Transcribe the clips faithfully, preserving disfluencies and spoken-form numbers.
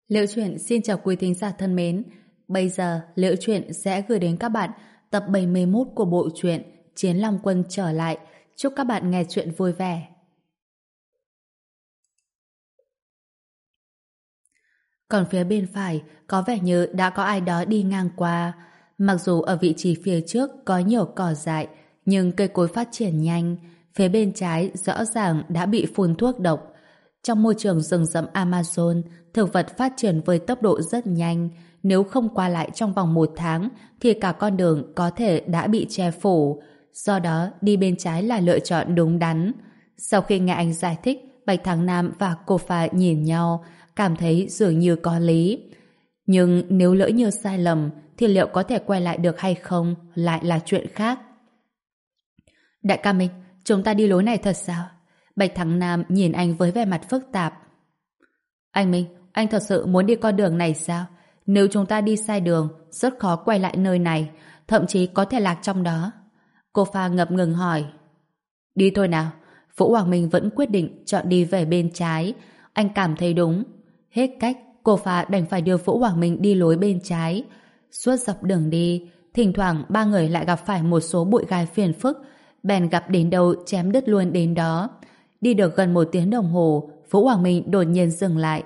Liễu Chuyện xin chào quý thính giả thân mến. Bây giờ Liễu Chuyện sẽ gửi đến các bạn tập bảy mươi mốt của bộ truyện Chiến Long Quân trở lại. Chúc các bạn nghe chuyện vui vẻ. Còn phía bên phải có vẻ như đã có ai đó đi ngang qua. Mặc dù ở vị trí phía trước có nhiều cỏ dại, nhưng cây cối phát triển nhanh. Phía bên trái rõ ràng đã bị phun thuốc độc. Trong môi trường rừng rậm Amazon, thực vật phát triển với tốc độ rất nhanh. Nếu không qua lại trong vòng một tháng, thì cả con đường có thể đã bị che phủ. Do đó, đi bên trái là lựa chọn đúng đắn. Sau khi nghe anh giải thích, Bạch Thắng Nam và cô Pha nhìn nhau, cảm thấy dường như có lý. Nhưng nếu lỡ như sai lầm, thì liệu có thể quay lại được hay không lại là chuyện khác. Đại ca Minh, chúng ta đi lối này thật sao? Bạch Thắng Nam nhìn anh với vẻ mặt phức tạp. Anh Minh, anh thật sự muốn đi con đường này sao? Nếu chúng ta đi sai đường, rất khó quay lại nơi này, thậm chí có thể lạc trong đó. Cô Pha ngập ngừng hỏi. Đi thôi nào. Vũ Hoàng Minh vẫn quyết định chọn đi về bên trái. Anh cảm thấy đúng. Hết cách, cô Pha đành phải đưa Vũ Hoàng Minh đi lối bên trái. Suốt dọc đường đi, thỉnh thoảng ba người lại gặp phải một số bụi gai phiền phức, bèn gặp đến đâu chém đứt luôn đến đó. Đi được gần một tiếng đồng hồ, Vũ Hoàng Minh đột nhiên dừng lại.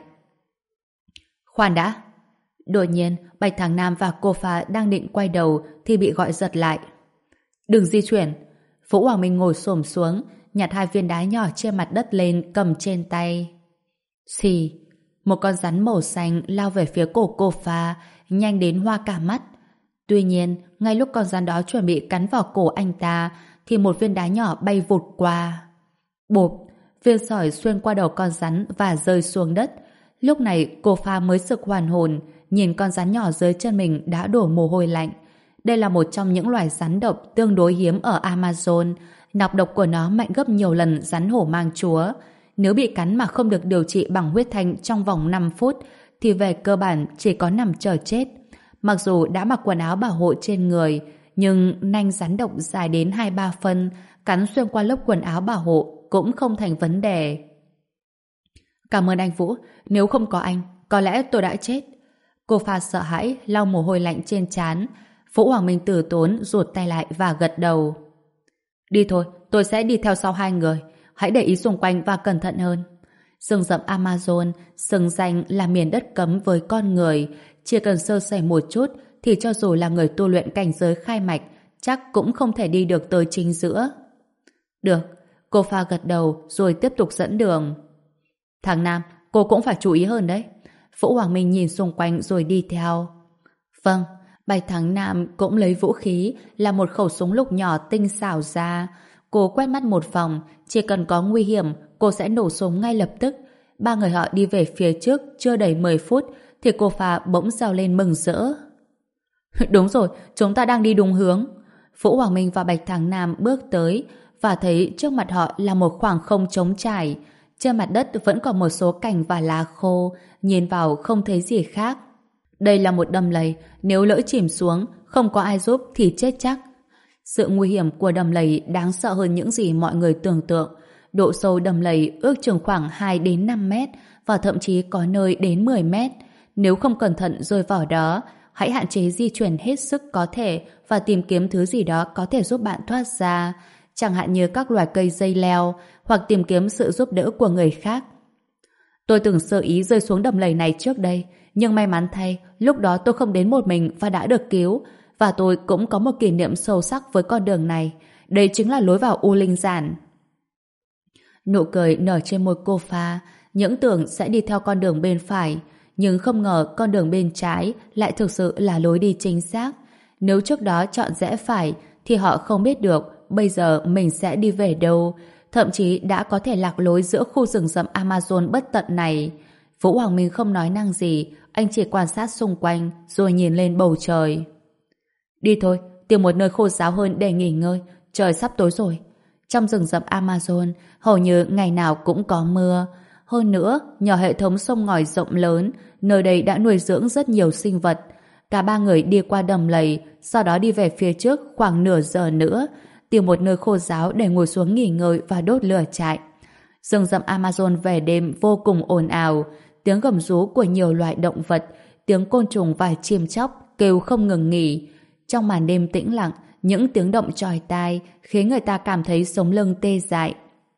Khoan đã! Đột nhiên, Bạch Thắng Nam và cô Pha đang định quay đầu thì bị gọi giật lại. Đừng di chuyển! Vũ Hoàng Minh ngồi xổm xuống, nhặt hai viên đá nhỏ trên mặt đất lên cầm trên tay. Xì! Một con rắn màu xanh lao về phía cổ cô Pha, nhanh đến hoa cả mắt. Tuy nhiên, ngay lúc con rắn đó chuẩn bị cắn vào cổ anh ta, thì một viên đá nhỏ bay vụt qua. Bộp! Viên sỏi xuyên qua đầu con rắn và rơi xuống đất. Lúc này cô Pha mới sực hoàn hồn, nhìn con rắn nhỏ dưới chân mình đã đổ mồ hôi lạnh. Đây là một trong những loài rắn độc tương đối hiếm ở Amazon. Nọc độc của nó mạnh gấp nhiều lần rắn hổ mang chúa. Nếu bị cắn mà không được điều trị bằng huyết thanh trong vòng năm phút, thì về cơ bản chỉ có nằm chờ chết. Mặc dù đã mặc quần áo bảo hộ trên người, nhưng nanh rắn độc dài đến hai ba phân, cắn xuyên qua lớp quần áo bảo hộ cũng không thành vấn đề. Cảm ơn anh Vũ, nếu không có anh, có lẽ tôi đã chết. Cô Pha sợ hãi, lau mồ hôi lạnh trên trán. Vũ Hoàng Minh từ tốn rụt tay lại và gật đầu. Đi thôi, tôi sẽ đi theo sau hai người. Hãy để ý xung quanh và cẩn thận hơn. Rừng rậm Amazon, xứng danh là miền đất cấm với con người. Chỉ cần sơ sẩy một chút, thì cho dù là người tu luyện cảnh giới khai mạch, chắc cũng không thể đi được tới chính giữa. Được. Cô Pha gật đầu rồi tiếp tục dẫn đường. Thằng Nam, cô cũng phải chú ý hơn đấy. Vũ Hoàng Minh nhìn xung quanh rồi đi theo. Vâng, Bạch Thắng Nam cũng lấy vũ khí là một khẩu súng lục nhỏ tinh xảo ra. Cô quét mắt một vòng, chỉ cần có nguy hiểm, cô sẽ nổ súng ngay lập tức. Ba người họ đi về phía trước chưa đầy mười phút thì cô Pha bỗng reo lên mừng rỡ. Đúng rồi, chúng ta đang đi đúng hướng. Vũ Hoàng Minh và Bạch Thắng Nam bước tới và thấy trước mặt họ là một khoảng không trống trải. Trên mặt đất vẫn còn một số cành và lá khô, nhìn vào không thấy gì khác. Đây là một đầm lầy, nếu lỡ chìm xuống, không có ai giúp thì chết chắc. Sự nguy hiểm của đầm lầy đáng sợ hơn những gì mọi người tưởng tượng. Độ sâu đầm lầy ước chừng khoảng hai đến năm mét và thậm chí có nơi đến mười mét. Nếu không cẩn thận rơi vào đó, hãy hạn chế di chuyển hết sức có thể và tìm kiếm thứ gì đó có thể giúp bạn thoát ra, chẳng hạn như các loài cây dây leo hoặc tìm kiếm sự giúp đỡ của người khác. Tôi từng sơ ý rơi xuống đầm lầy này trước đây, nhưng may mắn thay, lúc đó tôi không đến một mình và đã được cứu, và tôi cũng có một kỷ niệm sâu sắc với con đường này. Đây chính là lối vào U Linh Giản. Nụ cười nở trên môi cô Pha, những tưởng sẽ đi theo con đường bên phải, nhưng không ngờ con đường bên trái lại thực sự là lối đi chính xác. Nếu trước đó chọn rẽ phải, thì họ không biết được bây giờ mình sẽ đi về đâu, thậm chí đã có thể lạc lối giữa khu rừng rậm Amazon bất tận này. Vũ Hoàng Minh không nói năng gì, anh chỉ quan sát xung quanh rồi nhìn lên bầu trời. Đi thôi, tìm một nơi khô ráo hơn để nghỉ ngơi, trời sắp tối rồi. Trong rừng rậm Amazon, hầu như ngày nào cũng có mưa. Hơn nữa, nhờ hệ thống sông ngòi rộng lớn, nơi đây đã nuôi dưỡng rất nhiều sinh vật. Cả ba người đi qua đầm lầy, sau đó đi về phía trước khoảng nửa giờ nữa, tìm một nơi khô ráo để ngồi xuống nghỉ ngơi và đốt lửa trại. Rừng rậm Amazon về đêm vô cùng ồn ào, tiếng gầm rú của nhiều loại động vật, tiếng côn trùng và chim chóc kêu không ngừng nghỉ. Trong màn đêm tĩnh lặng, những tiếng động chói tai khiến người ta cảm thấy sống lưng tê dại.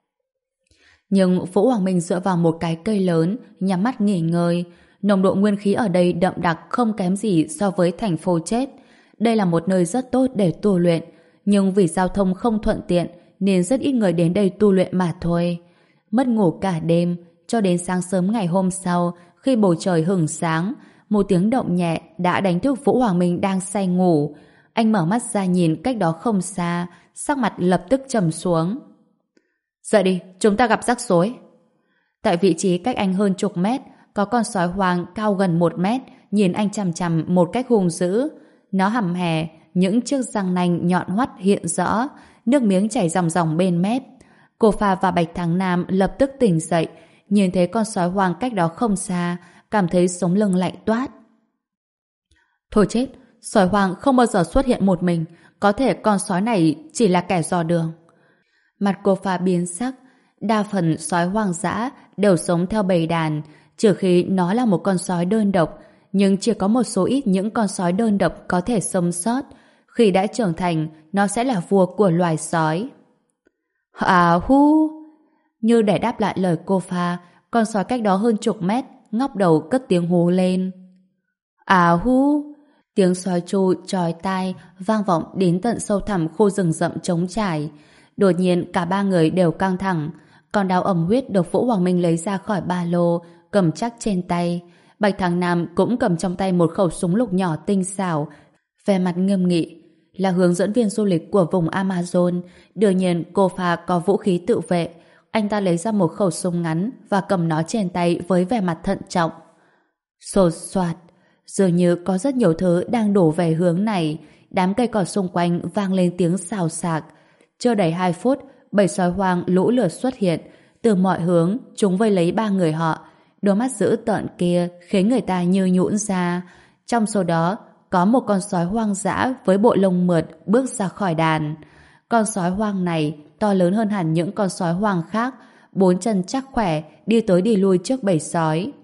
Nhưng Vũ Hoàng Minh dựa vào một cái cây lớn, nhắm mắt nghỉ ngơi. Nồng độ nguyên khí ở đây đậm đặc không kém gì so với thành phố chết. Đây là một nơi rất tốt để tu luyện, nhưng vì giao thông không thuận tiện nên rất ít người đến đây tu luyện mà thôi. Mất ngủ cả đêm, cho đến sáng sớm ngày hôm sau, khi bầu trời hửng sáng, một tiếng động nhẹ đã đánh thức Vũ Hoàng Minh đang say ngủ. Anh mở mắt ra nhìn cách đó không xa, sắc mặt lập tức trầm xuống. Dậy đi, chúng ta gặp rắc rối. Tại vị trí cách anh hơn chục mét, có con sói hoang cao gần một mét, nhìn anh chằm chằm một cách hung dữ. Nó hầm hè, những chiếc răng nanh nhọn hoắt hiện rõ, nước miếng chảy ròng ròng bên mép. Cô Pha và Bạch Thắng Nam lập tức tỉnh dậy, nhìn thấy con sói hoang cách đó không xa, cảm thấy sống lưng lạnh toát. Thôi chết, sói hoang không bao giờ xuất hiện một mình, có thể con sói này chỉ là kẻ dò đường. Mặt cô Pha biến sắc, đa phần sói hoang dã đều sống theo bầy đàn, trừ khi nó là một con sói đơn độc, nhưng chỉ có một số ít những con sói đơn độc có thể sống sót. Khi đã trưởng thành, nó sẽ là vua của loài sói. À hu! Như để đáp lại lời cô Pha, con sói cách đó hơn chục mét, ngóc đầu cất tiếng hú lên. À hu! Tiếng sói tru chói tai vang vọng đến tận sâu thẳm khu rừng rậm trống trải. Đột nhiên cả ba người đều căng thẳng. Con dao ẩm huyết được Vũ Hoàng Minh lấy ra khỏi ba lô, cầm chắc trên tay. Bạch Thắng Nam cũng cầm trong tay một khẩu súng lục nhỏ tinh xảo, vẻ mặt nghiêm nghị. Là hướng dẫn viên du lịch của vùng Amazon, đương nhiên cô Pha có vũ khí tự vệ. Anh ta lấy ra một khẩu súng ngắn và cầm nó trên tay với vẻ mặt thận trọng. Xột xoạt, dường như có rất nhiều thứ đang đổ về hướng này. Đám cây cỏ xung quanh vang lên tiếng xào xạc. Chưa đầy hai phút, bầy sói hoang lũ lượt xuất hiện. Từ mọi hướng, chúng vây lấy ba người họ. Đôi mắt dữ tợn kia khiến người ta như nhũn ra. Trong số đó, có một con sói hoang dã với bộ lông mượt bước ra khỏi đàn. Con sói hoang này to lớn hơn hẳn những con sói hoang khác, bốn chân chắc khỏe, đi tới đi lui trước bầy sói.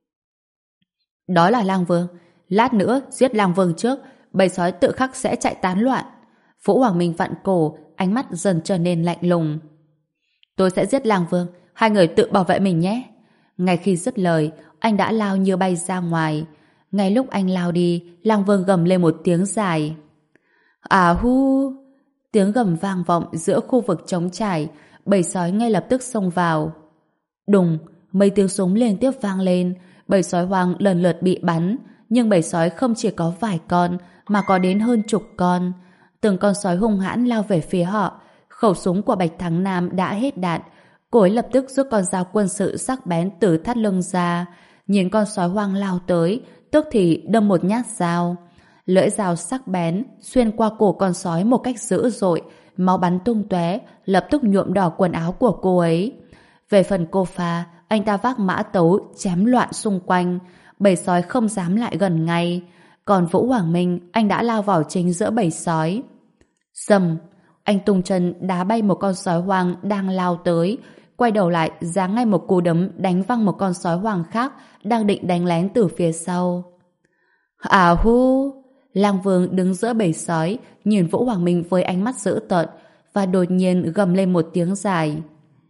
Đó là lang vương. Lát nữa giết lang vương trước, bầy sói tự khắc sẽ chạy tán loạn. Vũ Hoàng Minh vặn cổ, ánh mắt dần trở nên lạnh lùng. Tôi sẽ giết lang vương, hai người tự bảo vệ mình nhé. Ngay khi dứt lời, anh đã lao như bay ra ngoài. Ngay lúc anh lao đi, lang vương gầm lên một tiếng dài. À hu! Tiếng gầm vang vọng giữa khu vực trống trải, bầy sói ngay lập tức xông vào. Đùng! Mấy tiếng súng liên tiếp vang lên, bầy sói hoang lần lượt bị bắn, nhưng bầy sói không chỉ có vài con, mà có đến hơn chục con. Từng con sói hung hãn lao về phía họ. Khẩu súng của Bạch Thắng Nam đã hết đạn. Cô ấy lập tức rút con dao quân sự sắc bén từ thắt lưng ra. Nhìn con sói hoang lao tới, tức thì đâm một nhát dao. Lưỡi dao sắc bén xuyên qua cổ con sói một cách dữ dội, máu bắn tung tóe, lập tức nhuộm đỏ quần áo của cô ấy. Về phần cô Pha, anh ta vác mã tấu chém loạn xung quanh, bầy sói không dám lại gần ngay. Còn Vũ Hoàng Minh, anh đã lao vào chính giữa bầy sói. Dầm! Anh tung chân đá bay một con sói hoang đang lao tới, quay đầu lại giáng ngay một cú đấm đánh văng một con sói hoang khác đang định đánh lén từ phía sau. À hu! Lang Vương đứng giữa bầy sói, nhìn Vũ Hoàng Minh với ánh mắt dữ tợn và đột nhiên gầm lên một tiếng dài.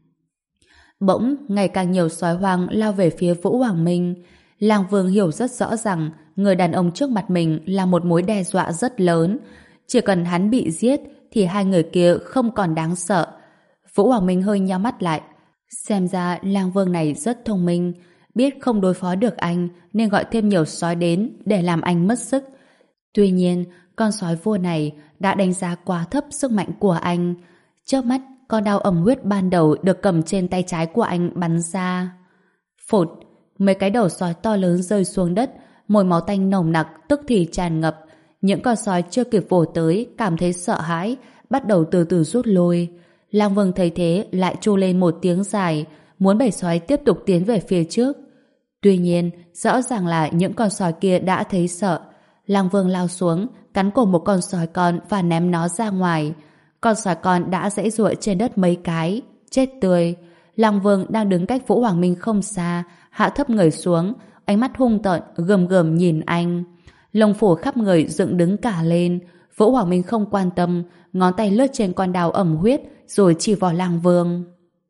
Bỗng, ngày càng nhiều sói hoang lao về phía Vũ Hoàng Minh. Lang Vương hiểu rất rõ rằng người đàn ông trước mặt mình là một mối đe dọa rất lớn. Chỉ cần hắn bị giết thì hai người kia không còn đáng sợ. Vũ Hoàng Minh hơi nhắm mắt lại. Xem ra Lang Vương này rất thông minh, biết không đối phó được anh nên gọi thêm nhiều sói đến để làm anh mất sức. Tuy nhiên, con sói vua này đã đánh giá quá thấp sức mạnh của anh. Chớp mắt, con dao ẩm huyết ban đầu được cầm trên tay trái của anh bắn ra. Phụt! Mấy cái đầu sói to lớn rơi xuống đất, mùi máu tanh nồng nặc tức thì tràn ngập. Những con sói chưa kịp vồ tới cảm thấy sợ hãi, bắt đầu từ từ rút lui. Lang Vương thấy thế lại tru lên một tiếng dài, muốn bầy sói tiếp tục tiến về phía trước. Tuy nhiên, rõ ràng là những con sói kia đã thấy sợ. Lang Vương lao xuống, cắn cổ một con sói con và ném nó ra ngoài. Con sói con đã giãy giụa trên đất mấy cái, chết tươi. Lang Vương đang đứng cách Vũ Hoàng Minh không xa, hạ thấp người xuống, ánh mắt hung tợn, gườm gườm nhìn anh. Lông phủ khắp người dựng đứng cả lên. Vũ Hoàng Minh không quan tâm, ngón tay lướt trên con đao ẩm huyết, rồi chỉ vào Lang Vương.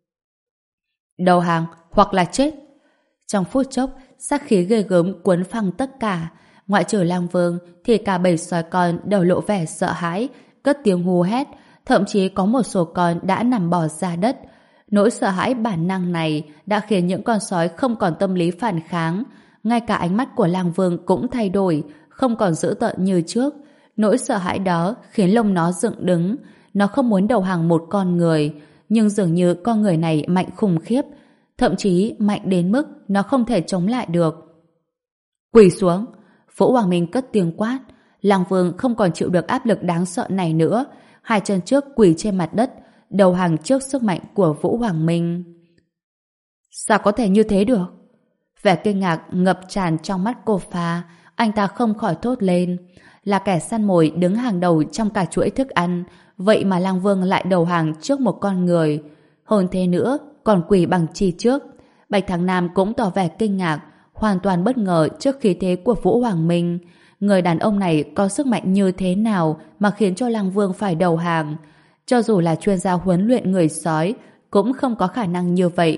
Đầu hàng, hoặc là chết. Trong phút chốc, sát khí ghê gớm cuốn phăng tất cả. Ngoại trừ Lang Vương, thì cả bầy sói con đều lộ vẻ sợ hãi, cất tiếng hú hét, thậm chí có một số con đã nằm bò ra đất. Nỗi sợ hãi bản năng này đã khiến những con sói không còn tâm lý phản kháng. Ngay cả ánh mắt của Lang Vương cũng thay đổi, không còn dữ tợn như trước. Nỗi sợ hãi đó khiến lông nó dựng đứng. Nó không muốn đầu hàng một con người, nhưng dường như con người này mạnh khủng khiếp, thậm chí mạnh đến mức nó không thể chống lại được. Quỳ xuống! Vũ Hoàng Minh cất tiếng quát. Lang Vương không còn chịu được áp lực đáng sợ này nữa, hai chân trước quỳ trên mặt đất, đầu hàng trước sức mạnh của Vũ Hoàng Minh. Sao có thể như thế được? Vẻ kinh ngạc ngập tràn trong mắt cô Pha, anh ta không khỏi thốt lên. Là kẻ săn mồi đứng hàng đầu trong cả chuỗi thức ăn, vậy mà Lang Vương lại đầu hàng trước một con người. Hơn thế nữa, còn quỳ bằng chi trước. Bạch Thắng Nam cũng tỏ vẻ kinh ngạc, hoàn toàn bất ngờ trước khí thế của Vũ Hoàng Minh. Người đàn ông này có sức mạnh như thế nào mà khiến cho Lang Vương phải đầu hàng? Cho dù là chuyên gia huấn luyện người sói, cũng không có khả năng như vậy.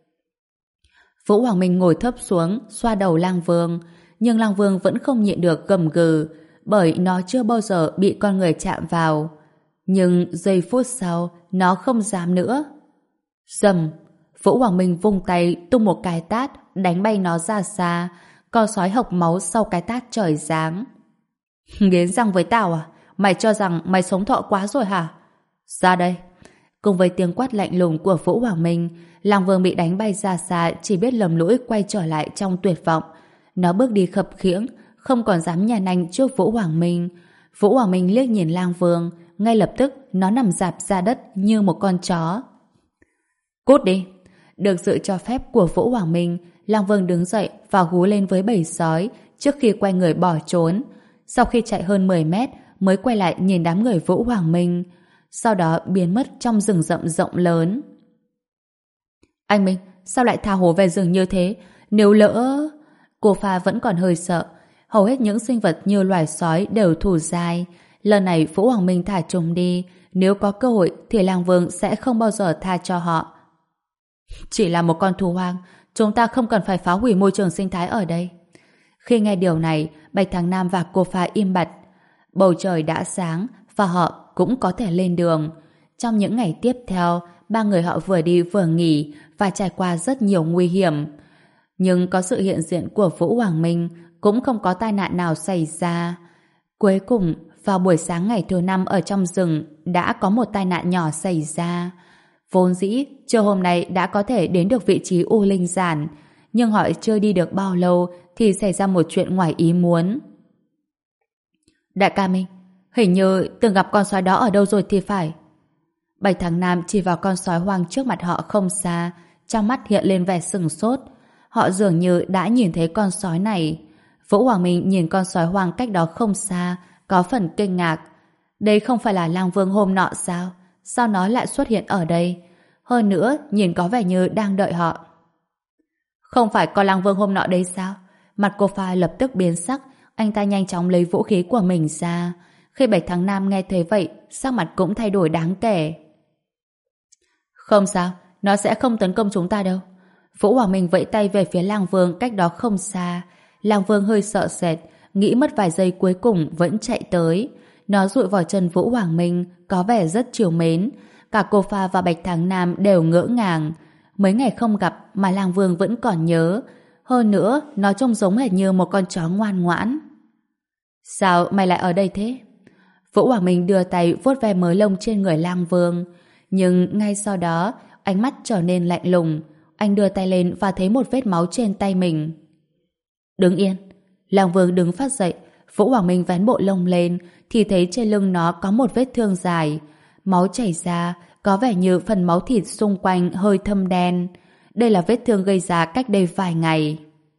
Vũ Hoàng Minh ngồi thấp xuống, xoa đầu Lang Vương, nhưng Lang Vương vẫn không nhịn được gầm gừ, bởi nó chưa bao giờ bị con người chạm vào. Nhưng giây phút sau, nó không dám nữa. Dầm! Vũ Hoàng Minh vung tay tung một cái tát, đánh bay nó ra xa. Con sói hộc máu sau cái tát trời giáng. Nghiến răng với tao à? Mày cho rằng mày sống thọ quá rồi hả? Ra đây! Cùng với tiếng quát lạnh lùng của Vũ Hoàng Minh, Lang Vương bị đánh bay ra xa, chỉ biết lầm lũi quay trở lại trong tuyệt vọng. Nó bước đi khập khiễng, không còn dám nhàn nanh trước Vũ Hoàng Minh. Vũ Hoàng Minh liếc nhìn Lang Vương, ngay lập tức nó nằm rạp ra đất như một con chó. Cút đi! Được sự cho phép của Vũ Hoàng Minh, Lang Vương đứng dậy và hú lên với bầy sói trước khi quay người bỏ trốn. Sau khi chạy hơn mười mét mới quay lại nhìn đám người Vũ Hoàng Minh, sau đó biến mất trong rừng rậm rộng lớn. Anh Minh, sao lại tha hồ về rừng như thế? Nếu lỡ... Cô Pha vẫn còn hơi sợ. Hầu hết những sinh vật như loài sói đều thủ dai. Lần này Vũ Hoàng Minh thả chúng đi, nếu có cơ hội thì Lang Vương sẽ không bao giờ tha cho họ. Chỉ là một con thú hoang, chúng ta không cần phải phá hủy môi trường sinh thái ở đây. Khi nghe điều này, Bạch Thắng Nam và cô Pha im bặt. Bầu trời đã sáng và họ cũng có thể lên đường. Trong những ngày tiếp theo, ba người họ vừa đi vừa nghỉ và trải qua rất nhiều nguy hiểm. Nhưng có sự hiện diện của Vũ Hoàng Minh, cũng không có tai nạn nào xảy ra. Cuối cùng, vào buổi sáng ngày thứ năm ở trong rừng đã có một tai nạn nhỏ xảy ra. Vốn dĩ, trưa hôm nay đã có thể đến được vị trí U Linh Giản, nhưng họ chưa đi được bao lâu thì xảy ra một chuyện ngoài ý muốn. Đại ca Minh, hình như từng gặp con sói đó ở đâu rồi thì phải. Bạch Thắng Nam chỉ vào con sói hoang trước mặt họ không xa, trong mắt hiện lên vẻ sừng sốt. Họ dường như đã nhìn thấy con sói này. Vũ Hoàng Minh nhìn con sói hoang cách đó không xa, có phần kinh ngạc. Đây không phải là Lang Vương hôm nọ sao? Sao nó lại xuất hiện ở đây? Hơn nữa, nhìn có vẻ như đang đợi họ. Không phải con Lang Vương hôm nọ đấy sao? Mặt cô Pha lập tức biến sắc, anh ta nhanh chóng lấy vũ khí của mình ra. Khi Bạch Thắng Nam nghe thấy vậy, sắc mặt cũng thay đổi đáng kể. Không sao, nó sẽ không tấn công chúng ta đâu. Vũ Hoàng Minh vẫy tay về phía Lang Vương cách đó không xa. Lang Vương hơi sợ sệt, nghĩ mất vài giây cuối cùng vẫn chạy tới. Nó dụi vào chân Vũ Hoàng Minh, có vẻ rất trìu mến. Cả cô Pha và Bạch Thắng Nam đều ngỡ ngàng. Mấy ngày không gặp mà Lang Vương vẫn còn nhớ. Hơn nữa, nó trông giống hệt như một con chó ngoan ngoãn. Sao mày lại ở đây thế? Vũ Hoàng Minh đưa tay vuốt ve mớ lông trên người Lang Vương. Nhưng ngay sau đó, ánh mắt trở nên lạnh lùng. Anh đưa tay lên và thấy một vết máu trên tay mình. Đứng yên. Lang Vương đứng phát dậy. Vũ Hoàng Minh vén bộ lông lên thì thấy trên lưng nó có một vết thương dài. Máu chảy ra, có vẻ như phần máu thịt xung quanh hơi thâm đen. Đây là vết thương gây ra cách đây vài ngày.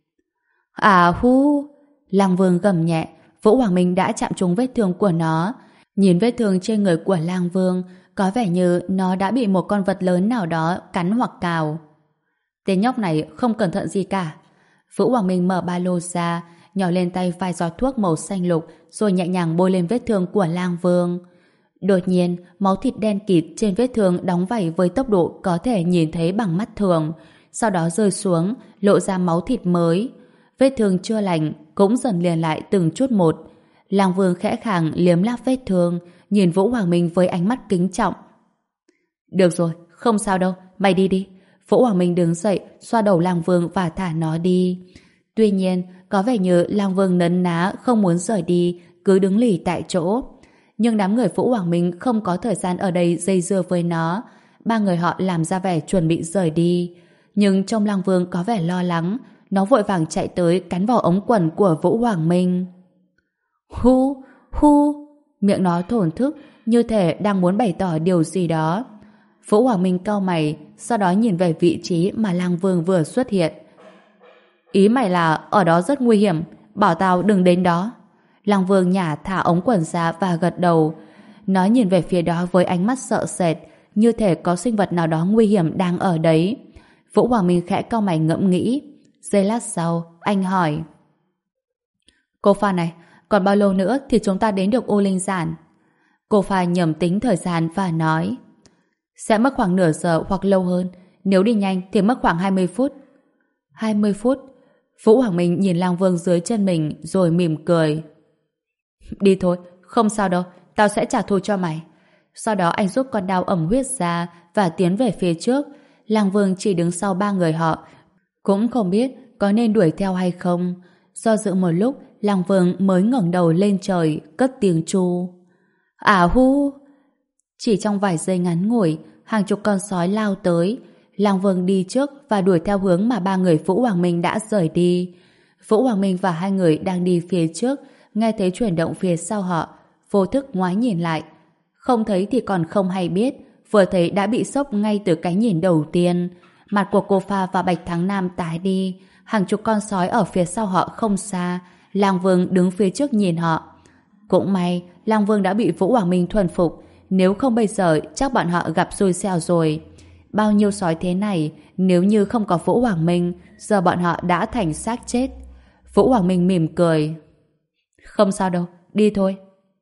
À hu! Lang Vương gầm nhẹ. Vũ Hoàng Minh đã chạm trúng vết thương của nó. Nhìn vết thương trên người của Lang Vương, có vẻ như nó đã bị một con vật lớn nào đó cắn hoặc cào. Tên nhóc này không cẩn thận gì cả. Vũ Hoàng Minh mở ba lô ra, nhỏ lên tay vài giọt thuốc màu xanh lục rồi nhẹ nhàng bôi lên vết thương của Lang Vương. Đột nhiên, máu thịt đen kịt trên vết thương đóng vảy với tốc độ có thể nhìn thấy bằng mắt thường, sau đó rơi xuống, lộ ra máu thịt mới. Vết thương chưa lành cũng dần liền lại từng chút một. Lang Vương khẽ khàng liếm láp vết thương, nhìn Vũ Hoàng Minh với ánh mắt kính trọng. Được rồi, không sao đâu, mày đi đi. Vũ Hoàng Minh đứng dậy, xoa đầu Lang Vương và thả nó đi. Tuy nhiên, có vẻ như Lang Vương nấn ná không muốn rời đi, cứ đứng lì tại chỗ. Nhưng đám người Vũ Hoàng Minh không có thời gian ở đây dây dưa với nó. Ba người họ làm ra vẻ chuẩn bị rời đi. Nhưng trong Lang Vương có vẻ lo lắng, nó vội vàng chạy tới cắn vào ống quần của Vũ Hoàng Minh. Hu, hu, miệng nó thổn thức như thể đang muốn bày tỏ điều gì đó. Vũ Hoàng Minh cau mày, sau đó nhìn về vị trí mà Lang Vương vừa xuất hiện. Ý mày là ở đó rất nguy hiểm, bảo tao đừng đến đó. Lang Vương nhả thả ống quần ra và gật đầu. Nó nhìn về phía đó với ánh mắt sợ sệt, như thể có sinh vật nào đó nguy hiểm đang ở đấy. Vũ Hoàng Minh khẽ cau mày ngẫm nghĩ. Giây lát sau, anh hỏi: Cô Pha này, còn bao lâu nữa thì chúng ta đến được U Linh Giản? Cô Pha nhẩm tính thời gian và nói: Sẽ mất khoảng nửa giờ hoặc lâu hơn. Nếu đi nhanh thì mất khoảng hai mươi phút. hai mươi phút? Vũ Hoàng Minh nhìn Lang Vương dưới chân mình rồi mỉm cười. Đi thôi, không sao đâu, tao sẽ trả thù cho mày. Sau đó anh rút con dao ẩm huyết ra và tiến về phía trước. Lang Vương chỉ đứng sau ba người họ, cũng không biết có nên đuổi theo hay không. Do dự một lúc, Lang Vương mới ngẩng đầu lên trời, cất tiếng chu. À hu! Chỉ trong vài giây ngắn ngủi, hàng chục con sói lao tới. Lang Vương đi trước và đuổi theo hướng mà ba người Vũ Hoàng Minh đã rời đi. Vũ Hoàng Minh và hai người đang đi phía trước, nghe thấy chuyển động phía sau họ, vô thức ngoái nhìn lại. Không thấy thì còn không hay biết, vừa thấy đã bị sốc ngay từ cái nhìn đầu tiên. Mặt của cô Pha và Bạch Thắng Nam tái đi, hàng chục con sói ở phía sau họ không xa. Lang Vương đứng phía trước nhìn họ. Cũng may, Lang Vương đã bị Vũ Hoàng Minh thuần phục, nếu không bây giờ chắc bọn họ gặp xui xẻo rồi. Bao nhiêu sói thế này, nếu như không có Vũ Hoàng Minh, giờ bọn họ đã thành xác chết. Vũ Hoàng Minh mỉm cười. Không sao đâu, đi thôi.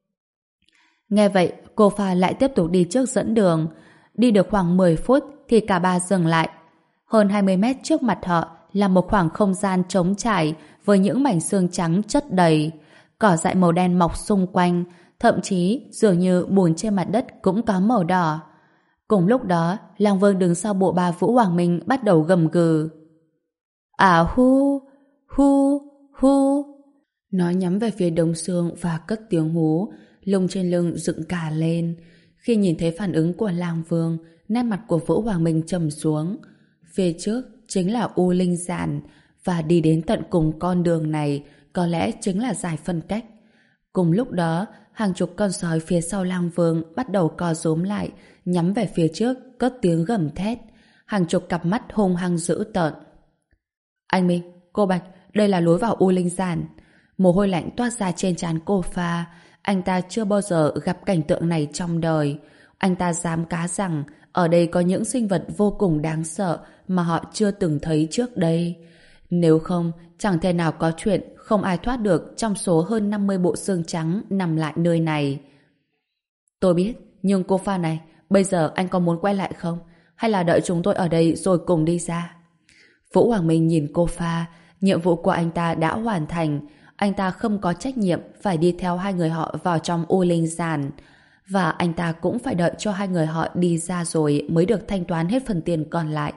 Nghe vậy, cô Pha lại tiếp tục đi trước dẫn đường. Đi được khoảng mười phút thì cả ba dừng lại. Hơn hai mươi mét trước mặt họ là một khoảng không gian trống trải với những mảnh xương trắng chất đầy. Cỏ dại màu đen mọc xung quanh, thậm chí dường như bùn trên mặt đất cũng có màu đỏ. Cùng lúc đó, Lang Vương đứng sau bộ ba Vũ Hoàng Minh bắt đầu gầm gừ. À hu, hu, hu. Nó nhắm về phía đống xương và cất tiếng hú, lông trên lưng dựng cả lên. Khi nhìn thấy phản ứng của Lang Vương, nét mặt của Vũ Hoàng Minh trầm xuống. Phía trước chính là U Linh Giản, và đi đến tận cùng con đường này có lẽ chính là giải phân cách. Cùng lúc đó, hàng chục con sói phía sau Lang Vương bắt đầu co rúm lại, nhắm về phía trước, cất tiếng gầm thét. Hàng chục cặp mắt hung hăng dữ tợn. Anh Minh, cô Bạch, đây là lối vào U Linh Giản. Mồ hôi lạnh toát ra trên trán cô Pha. Anh ta chưa bao giờ gặp cảnh tượng này trong đời. Anh ta dám cá rằng ở đây có những sinh vật vô cùng đáng sợ mà họ chưa từng thấy trước đây. Nếu không, chẳng thể nào có chuyện không ai thoát được trong số hơn năm mươi bộ xương trắng nằm lại nơi này. Tôi biết, nhưng cô Pha này, bây giờ anh có muốn quay lại không? Hay là đợi chúng tôi ở đây rồi cùng đi ra? Vũ Hoàng Minh nhìn cô Pha, nhiệm vụ của anh ta đã hoàn thành. Anh ta không có trách nhiệm phải đi theo hai người họ vào trong U Linh Giản. Và anh ta cũng phải đợi cho hai người họ đi ra rồi mới được thanh toán hết phần tiền còn lại.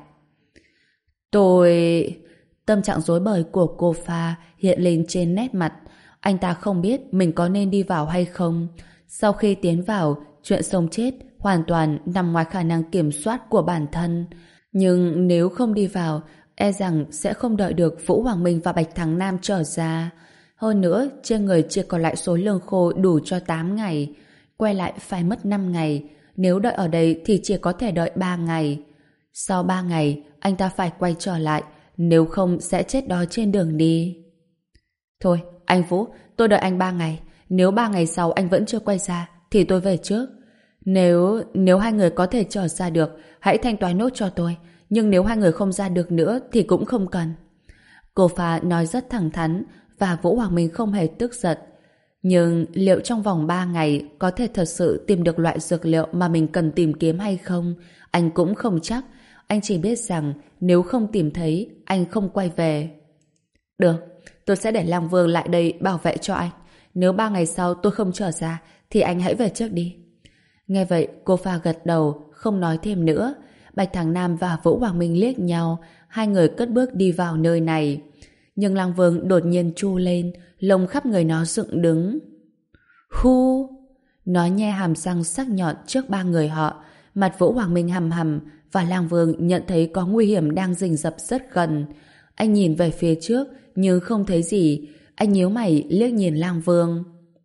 Tôi... Tâm trạng rối bời của cô Pha hiện lên trên nét mặt. Anh ta không biết mình có nên đi vào hay không. Sau khi tiến vào, chuyện sống chết hoàn toàn nằm ngoài khả năng kiểm soát của bản thân. Nhưng nếu không đi vào, e rằng sẽ không đợi được Vũ Hoàng Minh và Bạch Thắng Nam trở ra. Hơn nữa, trên người chỉ còn lại số lương khô đủ cho tám ngày. Quay lại phải mất năm ngày. Nếu đợi ở đây thì chỉ có thể đợi ba ngày. Sau ba ngày, anh ta phải quay trở lại. Nếu không sẽ chết đó trên đường đi. Thôi, anh Vũ, tôi đợi anh ba ngày. Nếu ba ngày sau anh vẫn chưa quay ra thì tôi về trước. Nếu nếu hai người có thể trở ra được, hãy thanh toán nốt cho tôi. nhưng nếu hai người không ra được nữa thì cũng không cần. Cô Pha nói rất thẳng thắn và Vũ Hoàng Minh không hề tức giận. Nhưng liệu trong vòng ba ngày có thể thật sự tìm được loại dược liệu mà mình cần tìm kiếm hay không, anh cũng không chắc. Anh chỉ biết rằng nếu không tìm thấy, anh không quay về. Được, tôi sẽ để Lang Vương lại đây bảo vệ cho anh. Nếu ba ngày sau tôi không trở ra, thì anh hãy về trước đi. Nghe vậy, cô Pha gật đầu, không nói thêm nữa. Bạch Thằng Nam và Vũ Hoàng Minh liếc nhau, hai người cất bước đi vào nơi này. Nhưng Lang Vương đột nhiên tru lên, lông khắp người nó dựng đứng. Hu! Nó nhe hàm răng sắc nhọn trước ba người họ, mặt Vũ Hoàng Minh hầm hầm, và Lang Vương nhận thấy có nguy hiểm đang rình rập rất gần. Anh nhìn về phía trước, nhưng không thấy gì. Anh nhíu mày liếc nhìn Lang Vương.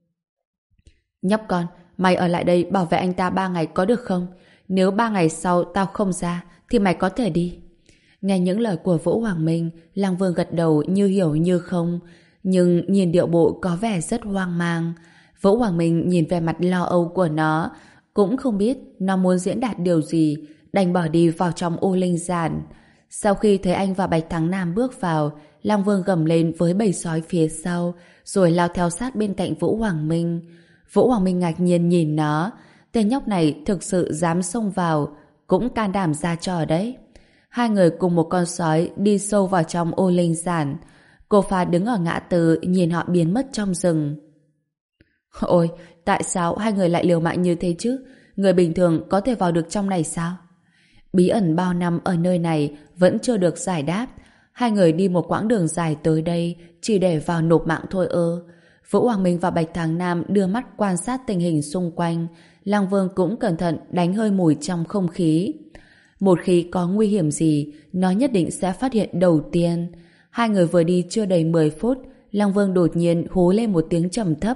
Nhóc con, mày ở lại đây bảo vệ anh ta ba ngày có được không? Nếu ba ngày sau tao không ra, thì mày có thể đi. Nghe những lời của Vũ Hoàng Minh, Lang Vương gật đầu như hiểu như không, nhưng nhìn điệu bộ có vẻ rất hoang mang. Vũ Hoàng Minh nhìn về mặt lo âu của nó, cũng không biết nó muốn diễn đạt điều gì, đành bỏ đi vào trong ô linh giản. Sau khi thấy anh và Bạch Thắng Nam bước vào, Lang Vương gầm lên với bầy sói phía sau, rồi lao theo sát bên cạnh Vũ Hoàng Minh. Vũ Hoàng Minh ngạc nhiên nhìn nó, tên nhóc này thực sự dám xông vào, cũng can đảm ra trò đấy. Hai người cùng một con sói đi sâu vào trong ô linh giản. Cô Pha đứng ở ngã tư nhìn họ biến mất trong rừng. Ôi, tại sao hai người lại liều mạng như thế chứ? Người bình thường có thể vào được trong này sao? Bí ẩn bao năm ở nơi này vẫn chưa được giải đáp. Hai người đi một quãng đường dài tới đây chỉ để vào nộp mạng thôi ơ. Vũ Hoàng Minh và Bạch Thắng Nam đưa mắt quan sát tình hình xung quanh. Lang Vương cũng cẩn thận đánh hơi mùi trong không khí. Một khi có nguy hiểm gì, nó nhất định sẽ phát hiện đầu tiên. Hai người vừa đi chưa đầy mười phút, Lang Vương đột nhiên hú lên một tiếng trầm thấp.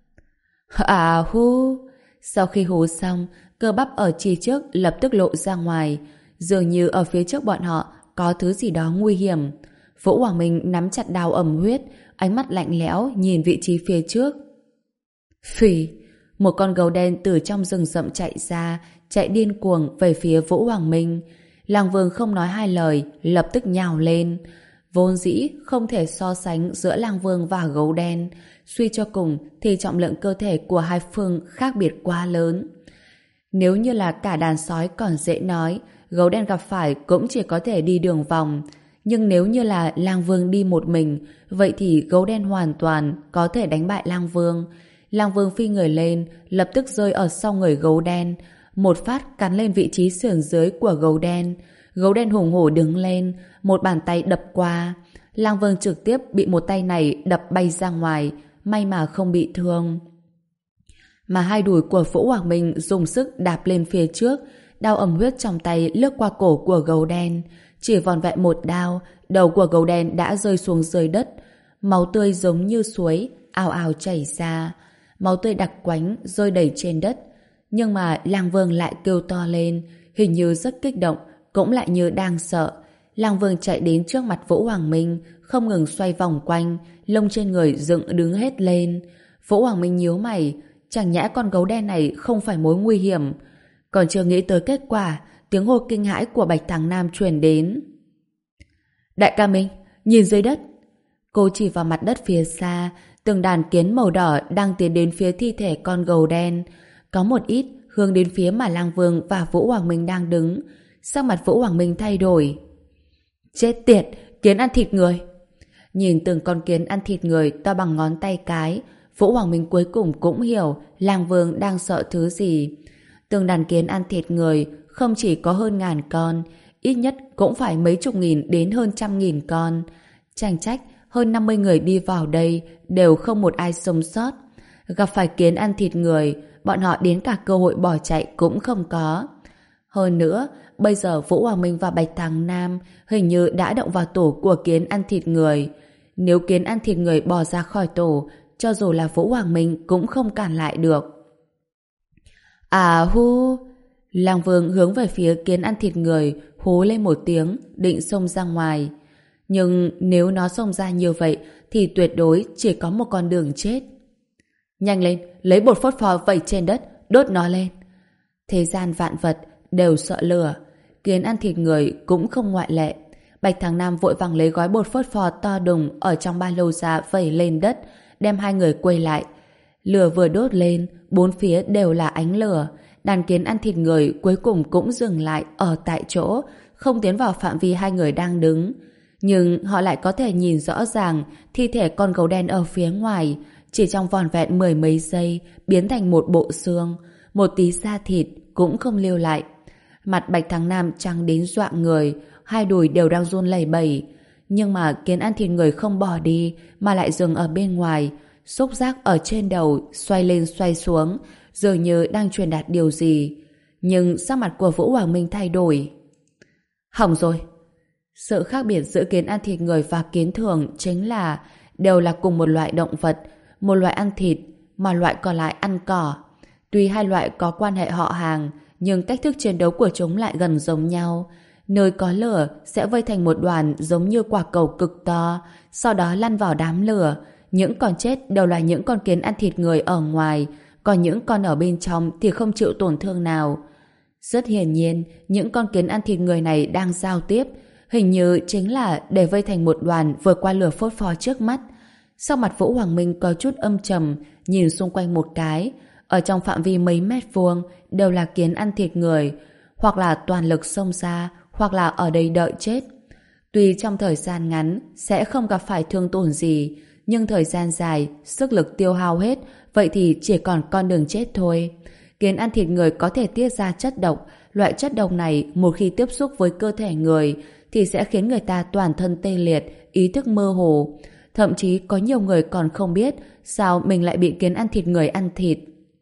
À hu! Sau khi hú xong, cơ bắp ở chi trước lập tức lộ ra ngoài. Dường như ở phía trước bọn họ có thứ gì đó nguy hiểm. Vũ Hoàng Minh nắm chặt đao ẩm huyết, ánh mắt lạnh lẽo nhìn vị trí phía trước. Phì! Một con gấu đen từ trong rừng rậm chạy ra, chạy điên cuồng về phía Vũ Hoàng Minh. Lang Vương không nói hai lời, lập tức nhào lên. Vốn dĩ không thể so sánh giữa Lang Vương và gấu đen. Suy cho cùng thì trọng lượng cơ thể của hai phương khác biệt quá lớn. Nếu như là cả đàn sói còn dễ nói, gấu đen gặp phải cũng chỉ có thể đi đường vòng. Nhưng nếu như là Lang Vương đi một mình, vậy thì gấu đen hoàn toàn có thể đánh bại Lang Vương. Lang Vương phi người lên, lập tức rơi ở sau người gấu đen, một phát cắn lên vị trí sườn dưới của gấu đen. Gấu đen hùng hổ đứng lên, một bàn tay đập qua. Lang Vương trực tiếp bị một tay này đập bay ra ngoài, may mà không bị thương. Mà hai đùi của Vũ Hoàng Minh dùng sức đạp lên phía trước, đao ẩm huyết trong tay lướt qua cổ của gấu đen. Chỉ vòn vẹn một đao, đầu của gấu đen đã rơi xuống dưới đất. Máu tươi giống như suối, ào ào chảy ra. Máu tươi đặc quánh rơi đầy trên đất. Nhưng mà Lang Vương lại kêu to lên, hình như rất kích động, cũng lại như đang sợ. Lang Vương chạy đến trước mặt Vũ Hoàng Minh, không ngừng xoay vòng quanh, lông trên người dựng đứng hết lên. Vũ Hoàng Minh nhíu mày, chẳng nhẽ con gấu đen này không phải mối nguy hiểm. Còn chưa nghĩ tới kết quả, tiếng hô kinh hãi của Bạch Thắng Nam truyền đến. Đại ca Minh, nhìn dưới đất. Cô chỉ vào mặt đất phía xa, từng đàn kiến màu đỏ đang tiến đến phía thi thể con gấu đen. Có một ít hướng đến phía mà Lang Vương và Vũ Hoàng Minh đang đứng. Sắc mặt Vũ Hoàng Minh thay đổi. Chết tiệt, kiến ăn thịt người. Nhìn từng con kiến ăn thịt người to bằng ngón tay cái, Vũ Hoàng Minh cuối cùng cũng hiểu Lang Vương đang sợ thứ gì. Từng đàn kiến ăn thịt người không chỉ có hơn ngàn con, ít nhất cũng phải mấy chục nghìn đến hơn trăm nghìn con. Chẳng trách hơn năm mươi người đi vào đây đều không một ai sống sót. Gặp phải kiến ăn thịt người, bọn họ đến cả cơ hội bỏ chạy cũng không có. Hơn nữa, bây giờ Vũ Hoàng Minh và Bạch Thắng Nam hình như đã động vào tổ của kiến ăn thịt người. Nếu kiến ăn thịt người bỏ ra khỏi tổ, cho dù là Vũ Hoàng Minh cũng không cản lại được. À hu! Lang Vương hướng về phía kiến ăn thịt người, hú lên một tiếng, định xông ra ngoài. Nhưng nếu nó xông ra như vậy, thì tuyệt đối chỉ có một con đường chết. Nhanh lên, lấy bột phốt pho vẩy trên đất, đốt nó lên. Thế gian vạn vật đều sợ lửa. Kiến ăn thịt người cũng không ngoại lệ. Bạch Thắng Nam vội vàng lấy gói bột phốt pho to đùng ở trong ba lô ra vẩy lên đất, đem hai người quay lại. Lửa vừa đốt lên, bốn phía đều là ánh lửa. Đàn kiến ăn thịt người cuối cùng cũng dừng lại ở tại chỗ, không tiến vào phạm vi hai người đang đứng. Nhưng họ lại có thể nhìn rõ ràng thi thể con gấu đen ở phía ngoài, chỉ trong vỏn vẹn mười mấy giây biến thành một bộ xương, một tí da thịt cũng không lưu lại. Mặt Bạch Thắng Nam trắng đến dọa người, hai đùi đều đang run lẩy bẩy. Nhưng mà kiến ăn thịt người không bỏ đi mà lại dừng ở bên ngoài, xúc giác ở trên đầu xoay lên xoay xuống, dường như đang truyền đạt điều gì. Nhưng sắc mặt của Vũ Hoàng Minh thay đổi. Hỏng rồi. Sự khác biệt giữa kiến ăn thịt người và kiến thường chính là đều là cùng một loại động vật, một loại ăn thịt, mà loại còn lại ăn cỏ. Tuy hai loại có quan hệ họ hàng, nhưng cách thức chiến đấu của chúng lại gần giống nhau. Nơi có lửa sẽ vây thành một đoàn giống như quả cầu cực to, sau đó lăn vào đám lửa. Những con chết đều là những con kiến ăn thịt người ở ngoài, còn những con ở bên trong thì không chịu tổn thương nào. Rất hiển nhiên, những con kiến ăn thịt người này đang giao tiếp, hình như chính là để vây thành một đoàn vượt qua lửa phốt pho trước mắt. Sau mặt Vũ Hoàng Minh có chút âm trầm, nhìn xung quanh một cái. Ở trong phạm vi mấy mét vuông đều là kiến ăn thịt người, hoặc là toàn lực xông ra, hoặc là ở đây đợi chết. Tuy trong thời gian ngắn sẽ không gặp phải thương tổn gì, nhưng thời gian dài, sức lực tiêu hao hết, vậy thì chỉ còn con đường chết thôi. Kiến ăn thịt người có thể tiết ra chất độc, loại chất độc này một khi tiếp xúc với cơ thể người thì sẽ khiến người ta toàn thân tê liệt, ý thức mơ hồ. Thậm chí có nhiều người còn không biết sao mình lại bị kiến ăn thịt người ăn thịt.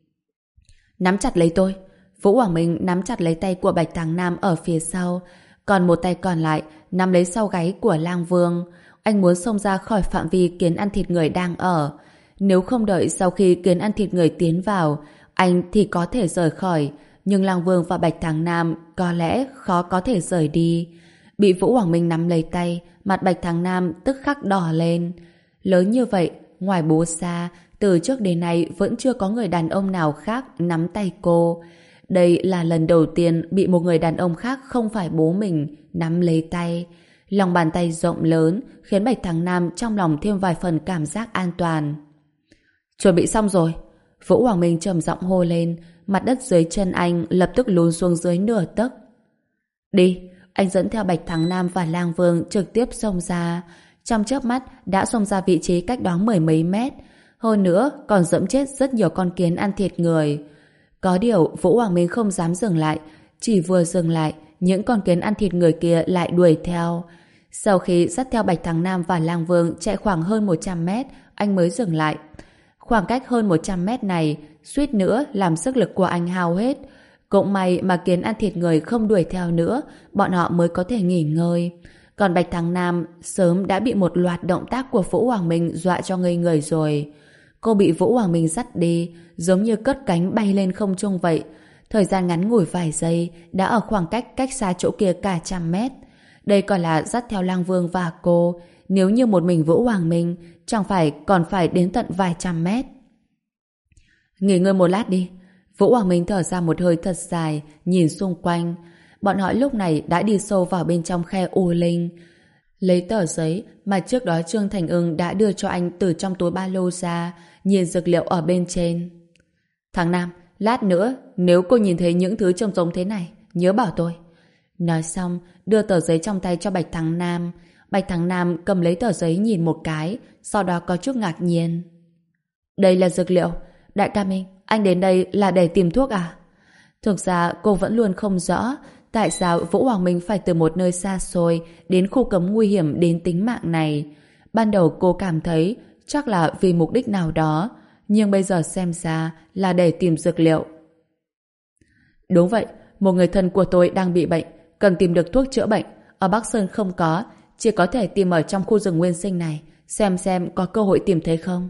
Nắm chặt lấy tôi. Vũ Hoàng Minh nắm chặt lấy tay của Bạch Thắng Nam ở phía sau, còn một tay còn lại nắm lấy sau gáy của Lang Vương. Anh muốn xông ra khỏi phạm vi kiến ăn thịt người đang ở. Nếu không đợi sau khi kiến ăn thịt người tiến vào, anh thì có thể rời khỏi, nhưng Lang Vương và Bạch Thắng Nam có lẽ khó có thể rời đi. Bị Vũ Hoàng Minh nắm lấy tay, mặt Bạch Thắng Nam tức khắc đỏ lên. Lớn như vậy, ngoài bố Sa, từ trước đến nay vẫn chưa có người đàn ông nào khác nắm tay cô. Đây là lần đầu tiên bị một người đàn ông khác không phải bố mình nắm lấy tay. Lòng bàn tay rộng lớn khiến Bạch Thắng Nam trong lòng thêm vài phần cảm giác an toàn. Chuẩn bị xong rồi. Vũ Hoàng Minh trầm giọng hô lên, mặt đất dưới chân anh lập tức lún xuống dưới nửa tấc. Đi. Anh dẫn theo Bạch Thắng Nam và Lang Vương trực tiếp xông ra. Trong chớp mắt đã xông ra vị trí cách đó mười mấy mét. Hơn nữa còn dẫm chết rất nhiều con kiến ăn thịt người. Có điều Vũ Hoàng Minh không dám dừng lại. Chỉ vừa dừng lại, những con kiến ăn thịt người kia lại đuổi theo. Sau khi dắt theo Bạch Thắng Nam và Lang Vương chạy khoảng hơn một trăm mét, anh mới dừng lại. Khoảng cách hơn một trăm mét này suýt nữa làm sức lực của anh hao hết. Cũng may mà kiến ăn thịt người không đuổi theo nữa, bọn họ mới có thể nghỉ ngơi. Còn Bạch Thắng Nam sớm đã bị một loạt động tác của Vũ Hoàng Minh dọa cho ngây người rồi. Cô bị Vũ Hoàng Minh dắt đi, giống như cất cánh bay lên không trung vậy. Thời gian ngắn ngủi vài giây đã ở khoảng cách cách xa chỗ kia cả trăm mét. Đây còn là dắt theo Lang Vương và cô. Nếu như một mình Vũ Hoàng Minh, chẳng phải còn phải đến tận vài trăm mét. Nghỉ ngơi một lát đi. Vũ Hoàng Minh thở ra một hơi thật dài, nhìn xung quanh. Bọn họ lúc này đã đi sâu vào bên trong khe U Linh. Lấy tờ giấy mà trước đó Trương Thành Ưng đã đưa cho anh từ trong túi ba lô ra, nhìn dược liệu ở bên trên. Thằng Nam, lát nữa, nếu cô nhìn thấy những thứ trông giống thế này, nhớ bảo tôi. Nói xong, đưa tờ giấy trong tay cho Bạch Thắng Nam. Bạch Thắng Nam cầm lấy tờ giấy nhìn một cái, sau đó có chút ngạc nhiên. Đây là dược liệu. Đại ca Minh, anh đến đây là để tìm thuốc à? Thực ra cô vẫn luôn không rõ tại sao Vũ Hoàng Minh phải từ một nơi xa xôi đến khu cấm nguy hiểm đến tính mạng này. Ban đầu cô cảm thấy chắc là vì mục đích nào đó, nhưng bây giờ xem ra là để tìm dược liệu. Đúng vậy, một người thân của tôi đang bị bệnh, cần tìm được thuốc chữa bệnh. Ở Bắc Sơn không có, chỉ có thể tìm ở trong khu rừng nguyên sinh này, xem xem có cơ hội tìm thấy không.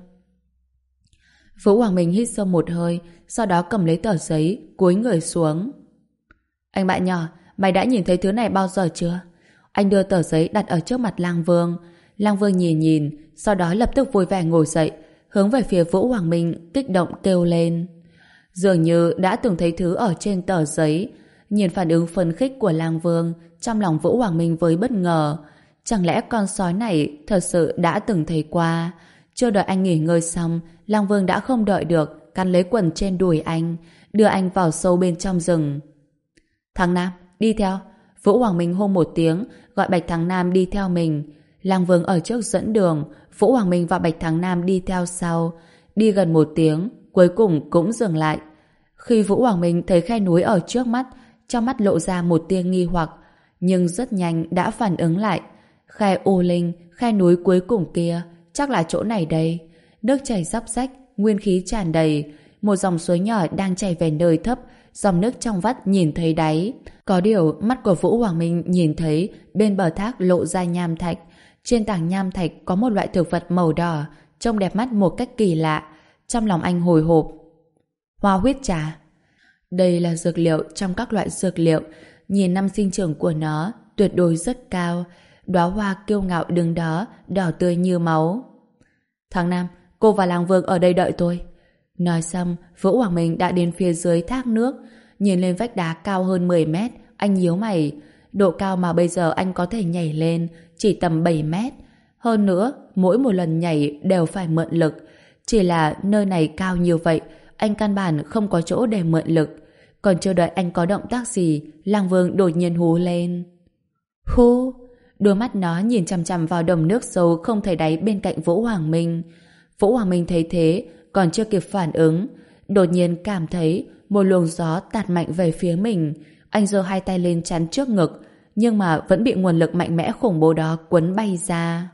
Vũ Hoàng Minh hít sâu một hơi, sau đó cầm lấy tờ giấy, cúi người xuống. Anh bạn nhỏ, mày đã nhìn thấy thứ này bao giờ chưa? Anh đưa tờ giấy đặt ở trước mặt Lang Vương. Lang Vương nhìn nhìn, sau đó lập tức vui vẻ ngồi dậy, hướng về phía Vũ Hoàng Minh, kích động kêu lên. Dường như đã từng thấy thứ ở trên tờ giấy, Nhìn phản ứng phấn khích của Lang Vương, trong lòng Vũ Hoàng Minh với bất ngờ. Chẳng lẽ con sói này thật sự đã từng thấy qua? Chưa đợi anh nghỉ ngơi xong, Lang Vương đã không đợi được, cắn lấy quần trên đùi anh, đưa anh vào sâu bên trong rừng. Thằng Nam, đi theo. Vũ Hoàng Minh hô một tiếng, gọi Bạch Thắng Nam đi theo mình. Lang Vương ở trước dẫn đường, Vũ Hoàng Minh và Bạch Thắng Nam đi theo sau. Đi gần một tiếng, cuối cùng cũng dừng lại. Khi Vũ Hoàng Minh thấy khe núi ở trước mắt, trong mắt lộ ra một tia nghi hoặc, nhưng rất nhanh đã phản ứng lại. Khe U Linh, khe núi cuối cùng kia, chắc là chỗ này đây. Nước chảy róc rách, nguyên khí tràn đầy. Một dòng suối nhỏ đang chảy về nơi thấp, dòng nước trong vắt nhìn thấy đáy. Có điều mắt của Vũ Hoàng Minh nhìn thấy bên bờ thác lộ ra nham thạch. Trên tảng nham thạch có một loại thực vật màu đỏ, trông đẹp mắt một cách kỳ lạ. Trong lòng anh hồi hộp. Hoa huyết trà. Đây là dược liệu trong các loại dược liệu. Nhìn năm sinh trưởng của nó tuyệt đối rất cao. Đóa hoa kiêu ngạo đứng đó, đỏ tươi như máu. Thằng Nam, cô và Lang Vương ở đây đợi tôi. Nói xong, Vũ Hoàng Minh đã đến phía dưới thác nước. Nhìn lên vách đá cao hơn mười mét, anh nhíu mày. Độ cao mà bây giờ anh có thể nhảy lên chỉ tầm bảy mét. Hơn nữa, mỗi một lần nhảy đều phải mượn lực. Chỉ là nơi này cao như vậy, anh căn bản không có chỗ để mượn lực. Còn chưa đợi anh có động tác gì, Lang Vương đột nhiên hú lên. Hú! Đôi mắt nó nhìn chằm chằm vào đầm nước sâu không thấy đáy bên cạnh Vũ Hoàng Minh. Vũ Hoàng Minh thấy thế, còn chưa kịp phản ứng, đột nhiên cảm thấy một luồng gió tạt mạnh về phía mình. Anh giơ hai tay lên chắn trước ngực, nhưng mà vẫn bị nguồn lực mạnh mẽ khủng bố đó cuốn bay ra.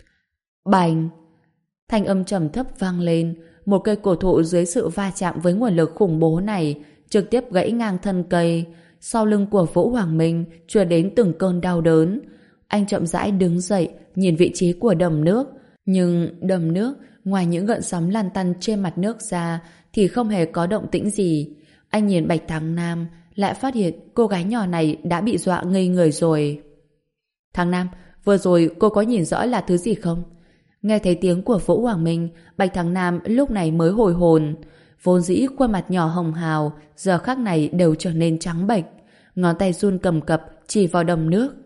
Bành! Thanh âm trầm thấp vang lên, một cây cổ thụ dưới sự va chạm với nguồn lực khủng bố này trực tiếp gãy ngang thân cây. Sau lưng của Vũ Hoàng Minh truyền đến từng cơn đau đớn. Anh chậm rãi đứng dậy, nhìn vị trí của đầm nước. Nhưng đầm nước, ngoài những gợn sóng lăn tăn trên mặt nước ra, thì không hề có động tĩnh gì. Anh nhìn Bạch Thắng Nam, lại phát hiện cô gái nhỏ này đã bị dọa ngây người rồi. Thắng Nam, vừa rồi cô có nhìn rõ là thứ gì không? Nghe thấy tiếng của Vũ Hoàng Minh, Bạch Thắng Nam lúc này mới hồi hồn. Vốn dĩ khuôn mặt nhỏ hồng hào, giờ khắc này đều trở nên trắng bệch. Ngón tay run cầm cập chỉ vào đầm nước.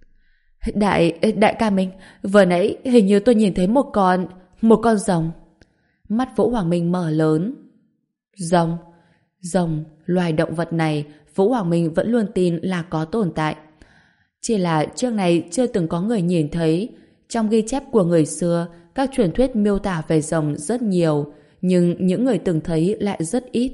Đại, đại ca Minh, vừa nãy hình như tôi nhìn thấy một con, một con rồng. Mắt Vũ Hoàng Minh mở lớn. Rồng? Rồng, loài động vật này, Vũ Hoàng Minh vẫn luôn tin là có tồn tại. Chỉ là trước này chưa từng có người nhìn thấy. Trong ghi chép của người xưa, các truyền thuyết miêu tả về rồng rất nhiều, nhưng những người từng thấy lại rất ít.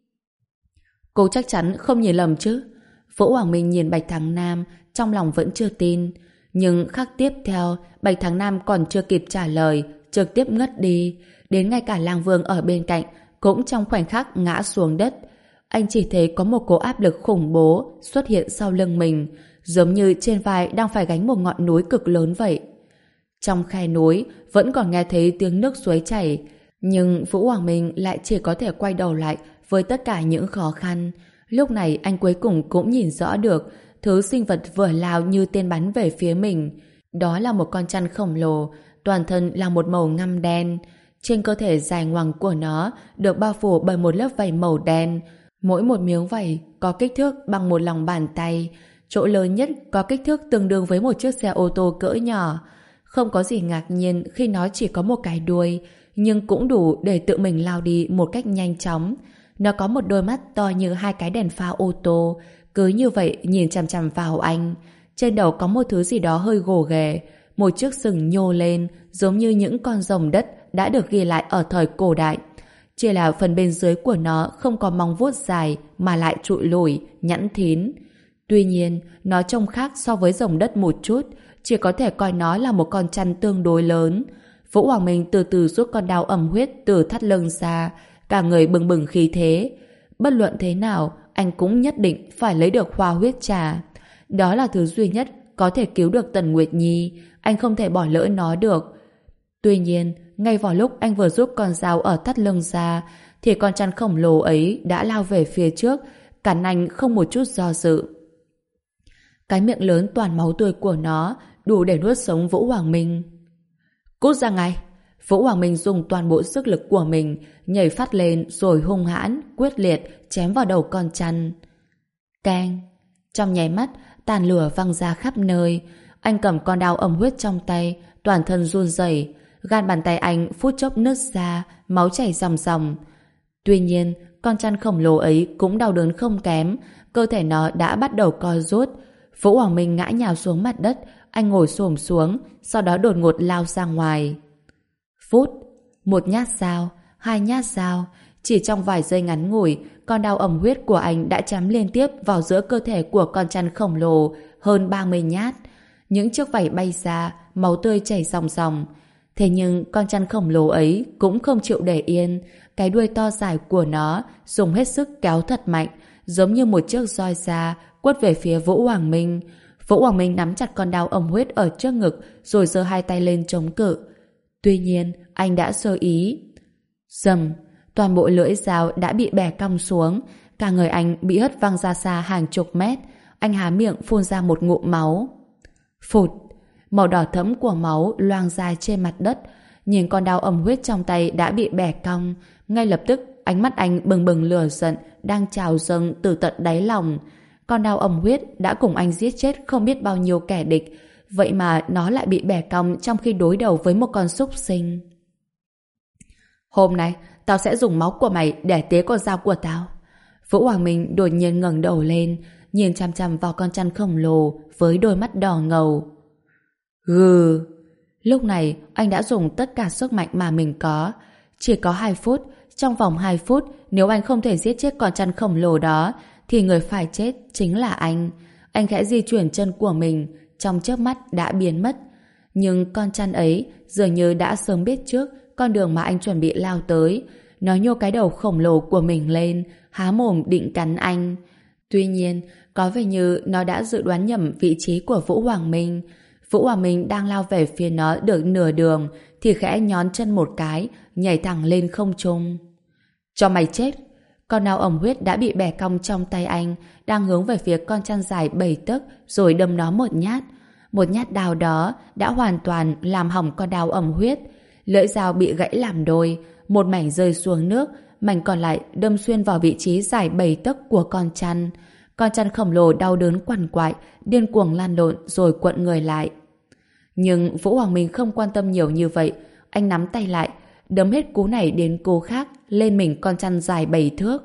Cô chắc chắn không nhìn lầm chứ? Vũ Hoàng Minh nhìn Bạch Thắng Nam, trong lòng vẫn chưa tin. Nhưng khắc tiếp theo, Bạch Thắng Nam còn chưa kịp trả lời, trực tiếp ngất đi. Đến ngay cả Lang Vương ở bên cạnh cũng trong khoảnh khắc ngã xuống đất. Anh chỉ thấy có một cỗ áp lực khủng bố xuất hiện sau lưng mình, giống như trên vai đang phải gánh một ngọn núi cực lớn vậy. Trong khe núi vẫn còn nghe thấy tiếng nước suối chảy, nhưng Vũ Hoàng Minh lại chỉ có thể quay đầu lại với tất cả những khó khăn. Lúc này anh cuối cùng cũng nhìn rõ được thứ sinh vật vừa lao như tên bắn về phía mình. Đó là một con chăn khổng lồ, toàn thân là một màu ngăm đen. Trên cơ thể dài ngoằng của nó được bao phủ bởi một lớp vảy màu đen. Mỗi một miếng vảy có kích thước bằng một lòng bàn tay. Chỗ lớn nhất có kích thước tương đương với một chiếc xe ô tô cỡ nhỏ. Không có gì ngạc nhiên khi nó chỉ có một cái đuôi, nhưng cũng đủ để tự mình lao đi một cách nhanh chóng. Nó có một đôi mắt to như hai cái đèn pha ô tô, cứ như vậy nhìn chằm chằm vào anh. Trên đầu có một thứ gì đó hơi gồ ghề, một chiếc sừng nhô lên, giống như những con rồng đất đã được ghi lại ở thời cổ đại. Chỉ là phần bên dưới của nó không có móng vuốt dài mà lại trụi lủi, nhẵn thín. Tuy nhiên, nó trông khác so với rồng đất một chút, chỉ có thể coi nó là một con chăn tương đối lớn. Vũ Hoàng Minh từ từ rút con dao ẩm huyết từ thắt lưng ra, cả người bừng bừng khí thế. Bất luận thế nào, anh cũng nhất định phải lấy được hoa huyết trà. Đó là thứ duy nhất có thể cứu được Tần Nguyệt Nhi, anh không thể bỏ lỡ nó được. Tuy nhiên, ngay vào lúc anh vừa rút con dao ở thắt lưng ra, thì con chăn khổng lồ ấy đã lao về phía trước, cắn anh không một chút do dự. Cái miệng lớn toàn máu tươi của nó đủ để nuốt sống Vũ Hoàng Minh. Cút ra ngay! Vũ Hoàng Minh dùng toàn bộ sức lực của mình nhảy phát lên rồi hung hãn, quyết liệt chém vào đầu con chăn. Keng. Trong nháy mắt, tàn lửa văng ra khắp nơi. Anh cầm con dao ẩm huyết trong tay, toàn thân run rẩy, gan bàn tay anh phút chốc nứt ra, máu chảy ròng ròng. Tuy nhiên, con chăn khổng lồ ấy cũng đau đớn không kém, cơ thể nó đã bắt đầu co rút. Vũ Hoàng Minh ngã nhào xuống mặt đất, anh ngồi xổm xuống, sau đó đột ngột lao ra ngoài. Phút, một nhát dao, hai nhát dao, chỉ trong vài giây ngắn ngủi, con dao ẩm huyết của anh đã chém liên tiếp vào giữa cơ thể của con chăn khổng lồ hơn ba mươi nhát. Những chiếc vảy bay ra, máu tươi chảy ròng ròng. Thế nhưng con chăn khổng lồ ấy cũng không chịu để yên, cái đuôi to dài của nó dùng hết sức kéo thật mạnh, giống như một chiếc roi da quất về phía Vũ Hoàng Minh. Vũ Hoàng Minh nắm chặt con dao ẩm huyết ở trước ngực rồi giơ hai tay lên chống cự. Tuy nhiên, anh đã sơ ý. Rầm, toàn bộ lưỡi dao đã bị bẻ cong xuống, cả người anh bị hất văng ra xa hàng chục mét. Anh há miệng phun ra một ngụm máu. Phụt, màu đỏ thẫm của máu loang ra trên mặt đất. Nhìn con dao ẩm huyết trong tay đã bị bẻ cong, ngay lập tức ánh mắt anh bừng bừng lửa giận đang trào dâng từ tận đáy lòng. Con dao ẩm huyết đã cùng anh giết chết không biết bao nhiêu kẻ địch, vậy mà nó lại bị bẻ cong trong khi đối đầu với một con súc sinh. Hôm nay tao sẽ dùng máu của mày để tế con dao của tao. Vũ Hoàng Minh đột nhiên ngẩng đầu lên, nhìn chằm chằm vào con chăn khổng lồ với đôi mắt đỏ ngầu. Gừ. Lúc này anh đã dùng tất cả sức mạnh mà mình có. Chỉ có hai phút, trong vòng hai phút, nếu anh không thể giết chết con chăn khổng lồ đó thì người phải chết chính là anh. Anh khẽ di chuyển chân của mình, trong chớp mắt đã biến mất. Nhưng con chăn ấy dường như đã sớm biết trước con đường mà anh chuẩn bị lao tới. Nó nhô cái đầu khổng lồ của mình lên, há mồm định cắn anh. Tuy nhiên, có vẻ như nó đã dự đoán nhầm vị trí của Vũ Hoàng Minh. Vũ Hoàng Minh đang lao về phía nó được nửa đường thì khẽ nhón chân một cái, nhảy thẳng lên không trung. Cho mày chết! Con dao ẩm huyết đã bị bẻ cong trong tay anh, đang hướng về phía con chăn dài bảy tấc rồi đâm nó một nhát. Một nhát đao đó đã hoàn toàn làm hỏng con dao ẩm huyết. Lưỡi dao bị gãy làm đôi, một mảnh rơi xuống nước, mảnh còn lại đâm xuyên vào vị trí dài bảy tấc của con chăn. Con chăn khổng lồ đau đớn quằn quại, điên cuồng lăn lộn rồi cuộn người lại. Nhưng Vũ Hoàng Minh không quan tâm nhiều như vậy. Anh nắm tay lại, đấm hết cú này đến cú khác lên mình con chăn dài bảy thước.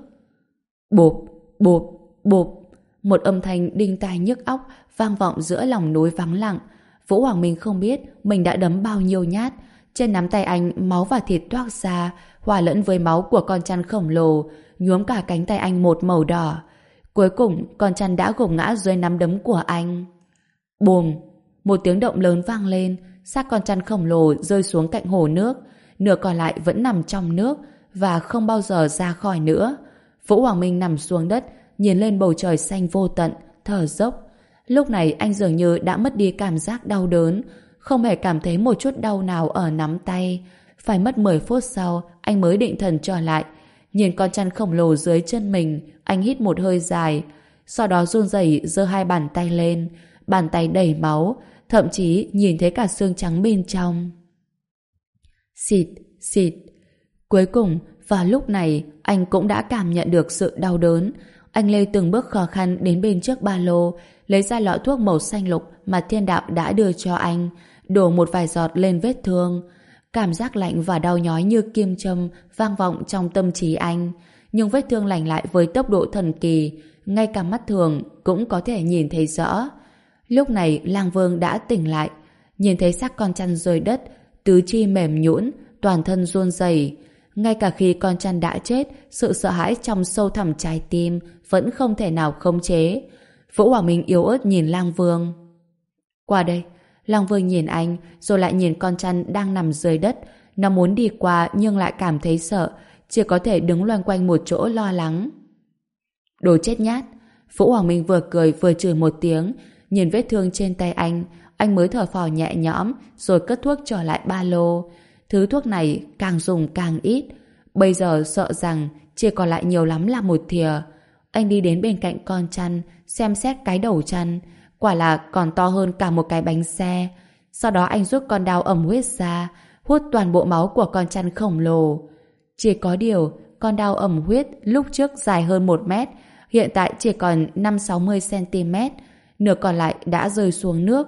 Bộp, bộp, bộp. Một âm thanh đinh tai nhức óc vang vọng giữa lòng núi vắng lặng. Vũ Hoàng Minh không biết mình đã đấm bao nhiêu nhát. Trên nắm tay anh, máu và thịt toát ra, hòa lẫn với máu của con chăn khổng lồ, nhuốm cả cánh tay anh một màu đỏ. Cuối cùng, con chăn đã gục ngã dưới nắm đấm của anh. Bùm! Một tiếng động lớn vang lên, xác con chăn khổng lồ rơi xuống cạnh hồ nước, nửa còn lại vẫn nằm trong nước và không bao giờ ra khỏi nữa. Vũ Hoàng Minh nằm xuống đất, nhìn lên bầu trời xanh vô tận, thở dốc. Lúc này anh dường như đã mất đi cảm giác đau đớn, không hề cảm thấy một chút đau nào ở nắm tay. Phải mất mười phút sau, anh mới định thần trở lại. Nhìn con chăn khổng lồ dưới chân mình, anh hít một hơi dài, sau đó run rẩy giơ hai bàn tay lên, bàn tay đầy máu, thậm chí nhìn thấy cả xương trắng bên trong. Xịt, xịt. Cuối cùng, vào lúc này, anh cũng đã cảm nhận được sự đau đớn. Anh lê từng bước khó khăn đến bên trước ba lô, lấy ra lọ thuốc màu xanh lục mà thiên đạo đã đưa cho anh, đổ một vài giọt lên vết thương. Cảm giác lạnh và đau nhói như kim châm vang vọng trong tâm trí anh. Nhưng vết thương lành lại với tốc độ thần kỳ, ngay cả mắt thường cũng có thể nhìn thấy rõ. Lúc này Lang Vương đã tỉnh lại, nhìn thấy xác con chăn rơi đất, tứ chi mềm nhũn, toàn thân run rẩy. Ngay cả khi con chăn đã chết, sự sợ hãi trong sâu thẳm trái tim vẫn không thể nào khống chế. Vũ Hoàng Minh yếu ớt nhìn Lang Vương. Qua đây. Lang Vương nhìn anh, rồi lại nhìn con chăn đang nằm dưới đất. Nó muốn đi qua nhưng lại cảm thấy sợ, chỉ có thể đứng loanh quanh một chỗ lo lắng. Đồ chết nhát. Vũ Hoàng Minh vừa cười vừa chửi một tiếng. Nhìn vết thương trên tay anh, anh mới thở phào nhẹ nhõm, rồi cất thuốc trở lại ba lô. Thứ thuốc này càng dùng càng ít. Bây giờ sợ rằng chỉ còn lại nhiều lắm là một thìa. Anh đi đến bên cạnh con chăn, xem xét cái đầu chăn. Quả là còn to hơn cả một cái bánh xe. Sau đó anh rút con dao ẩm huyết ra, hút toàn bộ máu của con chăn khổng lồ. Chỉ có điều, con dao ẩm huyết lúc trước dài hơn một mét, hiện tại chỉ còn năm sáu mươi xăng-ti-mét, nửa còn lại đã rơi xuống nước.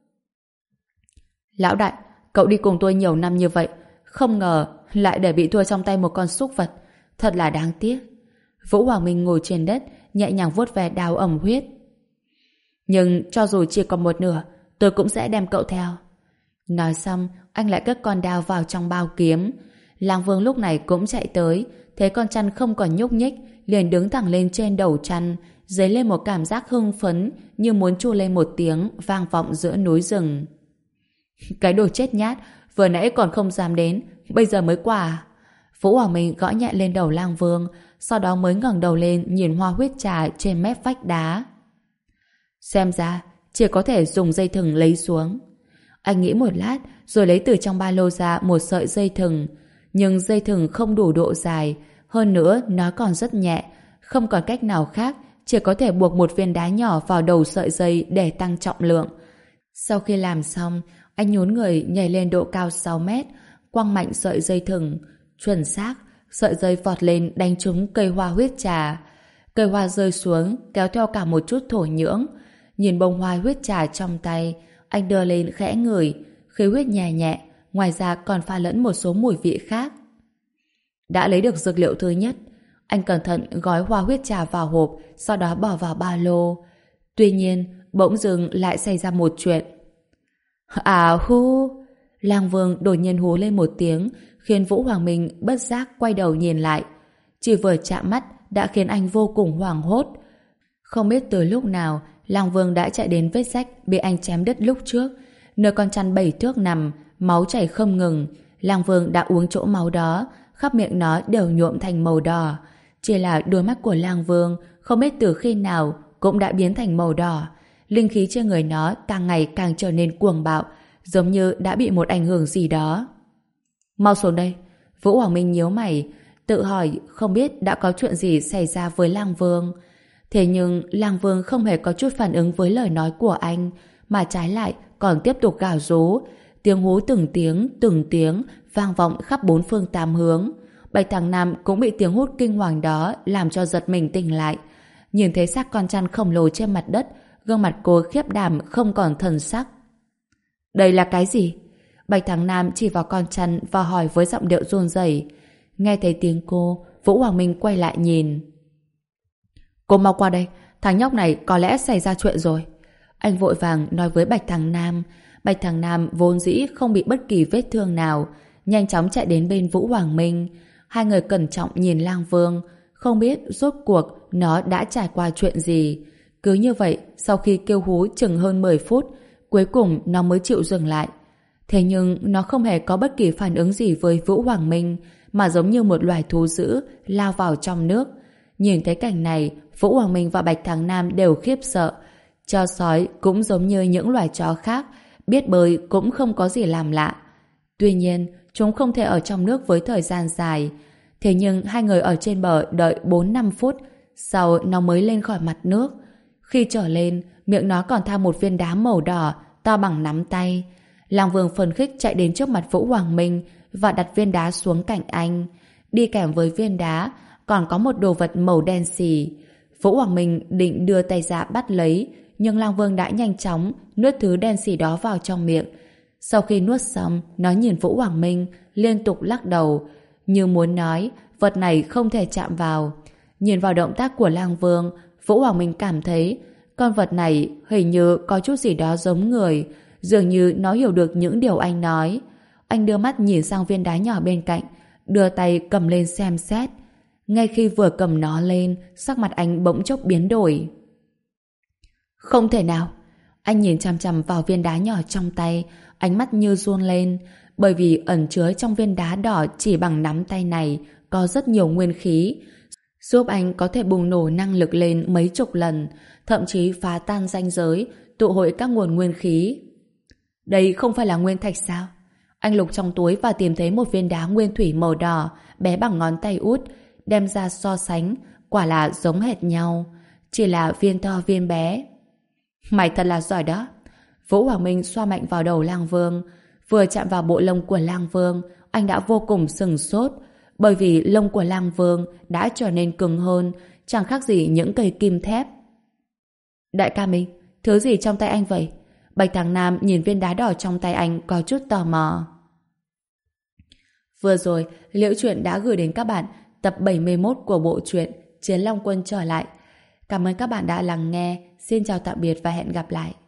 Lão đại, cậu đi cùng tôi nhiều năm như vậy, không ngờ lại để bị thua trong tay một con súc vật. Thật là đáng tiếc. Vũ Hoàng Minh ngồi trên đất, nhẹ nhàng vuốt ve đao ẩm huyết. Nhưng cho dù chỉ còn một nửa, tôi cũng sẽ đem cậu theo. Nói xong, anh lại cất con đao vào trong bao kiếm. Lang Vương lúc này cũng chạy tới, thấy con chăn không còn nhúc nhích, liền đứng thẳng lên trên đầu chăn, dấy lên một cảm giác hưng phấn, như muốn chu lên một tiếng vang vọng giữa núi rừng. Cái đồ chết nhát, vừa nãy còn không dám đến, bây giờ mới qua à? Vũ Hoàng Minh gõ nhẹ lên đầu Lang Vương, sau đó mới ngẩng đầu lên nhìn hoa huyết trà trên mép vách đá. Xem ra, chỉ có thể dùng dây thừng lấy xuống. Anh nghĩ một lát, rồi lấy từ trong ba lô ra một sợi dây thừng. Nhưng dây thừng không đủ độ dài, hơn nữa nó còn rất nhẹ, không còn cách nào khác, chỉ có thể buộc một viên đá nhỏ vào đầu sợi dây để tăng trọng lượng. Sau khi làm xong, anh nhún người nhảy lên độ cao sáu mét, quăng mạnh sợi dây thừng. Chuẩn xác, sợi dây vọt lên đánh trúng cây hoa huyết trà. Cây hoa rơi xuống, kéo theo cả một chút thổ nhưỡng. Nhìn bông hoa huyết trà trong tay, anh đưa lên khẽ ngửi, khí huyết nhẹ nhẹ, ngoài ra còn pha lẫn một số mùi vị khác. Đã lấy được dược liệu thứ nhất, anh cẩn thận gói hoa huyết trà vào hộp, sau đó bỏ vào ba lô. Tuy nhiên, bỗng dưng lại xảy ra một chuyện. À hu! Lang Vương đột nhiên hú lên một tiếng, khiến Vũ Hoàng Minh bất giác quay đầu nhìn lại. Chỉ vừa chạm mắt đã khiến anh vô cùng hoảng hốt. Không biết từ lúc nào, Lang Vương đã chạy đến vết rách bị anh chém đứt lúc trước, nơi con chăn bảy thước nằm, máu chảy không ngừng. Lang Vương đã uống chỗ máu đó, khắp miệng nó đều nhuộm thành màu đỏ. Chỉ là đôi mắt của Lang Vương không biết từ khi nào cũng đã biến thành màu đỏ. Linh khí trên người nó càng ngày càng trở nên cuồng bạo, giống như đã bị một ảnh hưởng gì đó. Mau xuống đây. Vũ Hoàng Minh nhíu mày, tự hỏi không biết đã có chuyện gì xảy ra với Lang Vương. Thế nhưng Lang Vương không hề có chút phản ứng với lời nói của anh, mà trái lại còn tiếp tục gào rú. Tiếng hú từng tiếng, từng tiếng vang vọng khắp bốn phương tám hướng. Bạch Thằng Nam cũng bị tiếng hút kinh hoàng đó làm cho giật mình tỉnh lại. Nhìn thấy xác con chăn khổng lồ trên mặt đất, gương mặt cô khiếp đảm không còn thần sắc. Đây là cái gì? Bạch Thằng Nam chỉ vào con chăn và hỏi với giọng điệu run rẩy. Nghe thấy tiếng cô, Vũ Hoàng Minh quay lại nhìn. Cô mau qua đây, thằng nhóc này có lẽ xảy ra chuyện rồi. Anh vội vàng nói với Bạch Thằng Nam. Bạch Thằng Nam vốn dĩ không bị bất kỳ vết thương nào, nhanh chóng chạy đến bên Vũ Hoàng Minh. Hai người cẩn trọng nhìn Lang Vương, không biết rốt cuộc nó đã trải qua chuyện gì. Cứ như vậy, sau khi kêu hú chừng hơn mười phút, cuối cùng nó mới chịu dừng lại. Thế nhưng nó không hề có bất kỳ phản ứng gì với Vũ Hoàng Minh, mà giống như một loài thú dữ lao vào trong nước. Nhìn thấy cảnh này, Vũ Hoàng Minh và Bạch Thằng Nam đều khiếp sợ. Chó sói cũng giống như những loài chó khác, biết bơi cũng không có gì làm lạ. Tuy nhiên, chúng không thể ở trong nước với thời gian dài. Thế nhưng hai người ở trên bờ đợi bốn năm phút, sau nó mới lên khỏi mặt nước. Khi trở lên, miệng nó còn tha một viên đá màu đỏ, to bằng nắm tay. Lang Vương phấn khích chạy đến trước mặt Vũ Hoàng Minh và đặt viên đá xuống cạnh anh. Đi kèm với viên đá còn có một đồ vật màu đen xì. Vũ Hoàng Minh định đưa tay ra bắt lấy, nhưng Lang Vương đã nhanh chóng nuốt thứ đen xì đó vào trong miệng. Sau khi nuốt xong, nó nhìn Vũ Hoàng Minh, liên tục lắc đầu, như muốn nói vật này không thể chạm vào. Nhìn vào động tác của Lang Vương, Vũ Hoàng Minh cảm thấy con vật này hình như có chút gì đó giống người, dường như nó hiểu được những điều anh nói. Anh đưa mắt nhìn sang viên đá nhỏ bên cạnh, đưa tay cầm lên xem xét. Ngay khi vừa cầm nó lên, sắc mặt anh bỗng chốc biến đổi. Không thể nào! Anh nhìn chằm chằm vào viên đá nhỏ trong tay, ánh mắt như run lên, bởi vì ẩn chứa trong viên đá đỏ chỉ bằng nắm tay này có rất nhiều nguyên khí, giúp anh có thể bùng nổ năng lực lên mấy chục lần, thậm chí phá tan ranh giới, tụ hội các nguồn nguyên khí. Đây không phải là nguyên thạch sao? Anh lục trong túi và tìm thấy một viên đá nguyên thủy màu đỏ, bé bằng ngón tay út, đem ra so sánh, quả là giống hệt nhau, chỉ là viên to viên bé. Mày thật là giỏi đó. Vũ Hoàng Minh xoa mạnh vào đầu Lang Vương. Vừa chạm vào bộ lông của Lang Vương, anh đã vô cùng sừng sốt, bởi vì lông của Lang Vương đã trở nên cứng hơn, chẳng khác gì những cây kim thép. Đại ca Minh, thứ gì trong tay anh vậy? Bạch Thằng Nam nhìn viên đá đỏ trong tay anh có chút tò mò. Vừa rồi, Liễu Chuyện đã gửi đến các bạn tập bảy mươi mốt của bộ truyện Chiến Long Quân trở lại. Cảm ơn các bạn đã lắng nghe. Xin chào tạm biệt và hẹn gặp lại.